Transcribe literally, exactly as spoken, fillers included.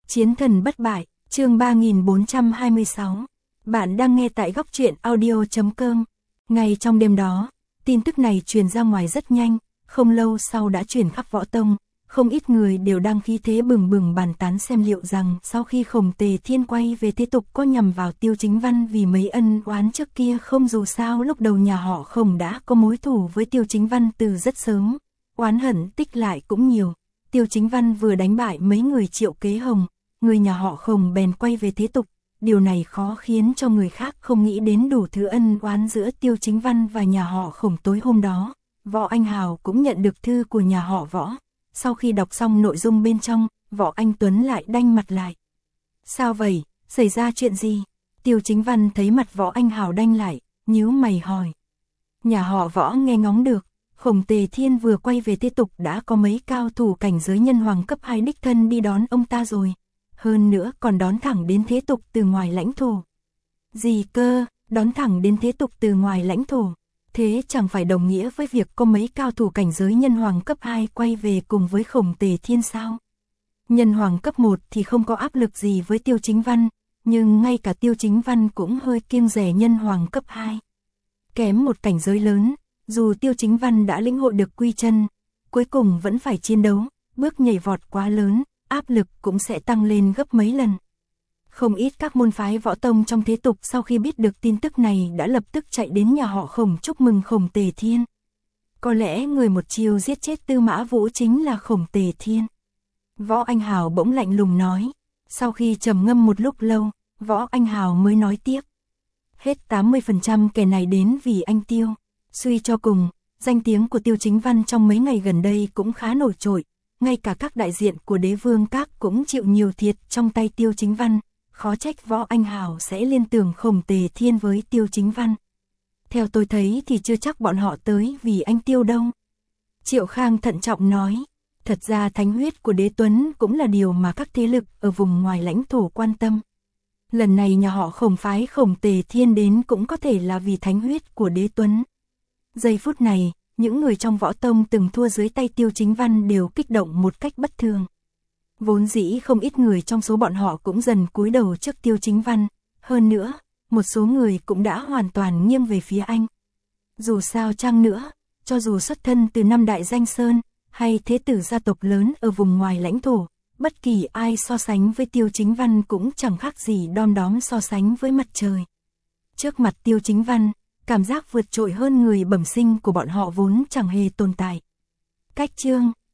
Chiến thần bất bại, chương ba nghìn bốn trăm hai mươi sáu. Bạn đang nghe tại góc truyện audio chấm com. Ngay trong đêm đó, tin tức này truyền ra ngoài rất nhanh, không lâu sau đã truyền khắp võ tông. Không ít người đều đang khí thế bừng bừng bàn tán xem liệu rằng sau khi Khổng Tề Thiên quay về thế tục có nhằm vào Tiêu Chính Văn vì mấy ân oán trước kia không. Dù sao lúc đầu nhà họ Khổng đã có mối thù với Tiêu Chính Văn từ rất sớm, oán hận tích lại cũng nhiều. Tiêu Chính Văn vừa đánh bại mấy người Triệu Kế Hồng, người nhà họ Khổng bèn quay về thế tục. Điều này khó khiến cho người khác không nghĩ đến đủ thứ ân oán giữa Tiêu Chính Văn và nhà họ Khổng. Tối hôm đó, Võ Anh Hào cũng nhận được thư của nhà họ Võ. Sau khi đọc xong nội dung bên trong, Võ Anh Tuấn lại đanh mặt lại. Sao vậy, xảy ra chuyện gì? Tiêu Chính Văn thấy mặt Võ Anh Hào đanh lại, nhíu mày hỏi. Nhà họ Võ nghe ngóng được, Khổng Tề Thiên vừa quay về thế tục đã có mấy cao thủ cảnh giới nhân hoàng cấp hai đích thân đi đón ông ta rồi. Hơn nữa còn đón thẳng đến thế tục từ ngoài lãnh thổ. Gì cơ, đón thẳng đến thế tục từ ngoài lãnh thổ? Thế chẳng phải đồng nghĩa với việc có mấy cao thủ cảnh giới nhân hoàng cấp hai quay về cùng với Khổng Tề Thiên sao? Nhân hoàng cấp một thì không có áp lực gì với Tiêu Chính Văn, nhưng ngay cả Tiêu Chính Văn cũng hơi kiêng dè nhân hoàng cấp hai. Kém một cảnh giới lớn, dù Tiêu Chính Văn đã lĩnh hội được quy chân, cuối cùng vẫn phải chiến đấu, bước nhảy vọt quá lớn, áp lực cũng sẽ tăng lên gấp mấy lần. Không ít các môn phái võ tông trong thế tục sau khi biết được tin tức này đã lập tức chạy đến nhà họ Khổng chúc mừng Khổng Tề Thiên. Có lẽ người một chiêu giết chết Tư Mã Vũ chính là Khổng Tề Thiên. Võ Anh Hào bỗng lạnh lùng nói. Sau khi trầm ngâm một lúc lâu, Võ Anh Hào mới nói tiếp. Hết tám mươi phần trăm kẻ này đến vì anh Tiêu. Suy cho cùng, danh tiếng của Tiêu Chính Văn trong mấy ngày gần đây cũng khá nổi trội. Ngay cả các đại diện của Đế Vương Các cũng chịu nhiều thiệt trong tay Tiêu Chính Văn. Khó trách Võ Anh Hào sẽ liên tưởng Khổng Tề Thiên với Tiêu Chính Văn. Theo tôi thấy thì chưa chắc bọn họ tới vì anh Tiêu đâu. Triệu Khang thận trọng nói. Thật ra thánh huyết của Đế Tuấn cũng là điều mà các thế lực ở vùng ngoài lãnh thổ quan tâm. Lần này nhà họ Khổng phái Khổng Tề Thiên đến cũng có thể là vì thánh huyết của Đế Tuấn. Giây phút này, những người trong võ tông từng thua dưới tay Tiêu Chính Văn đều kích động một cách bất thường. Vốn dĩ không ít người trong số bọn họ cũng dần cúi đầu trước Tiêu Chính Văn, hơn nữa, một số người cũng đã hoàn toàn nghiêng về phía anh. Dù sao chăng nữa, cho dù xuất thân từ năm đại danh sơn, hay thế tử gia tộc lớn ở vùng ngoài lãnh thổ, bất kỳ ai so sánh với Tiêu Chính Văn cũng chẳng khác gì đom đóm so sánh với mặt trời. Trước mặt Tiêu Chính Văn, cảm giác vượt trội hơn người bẩm sinh của bọn họ vốn chẳng hề tồn tại. Cách chương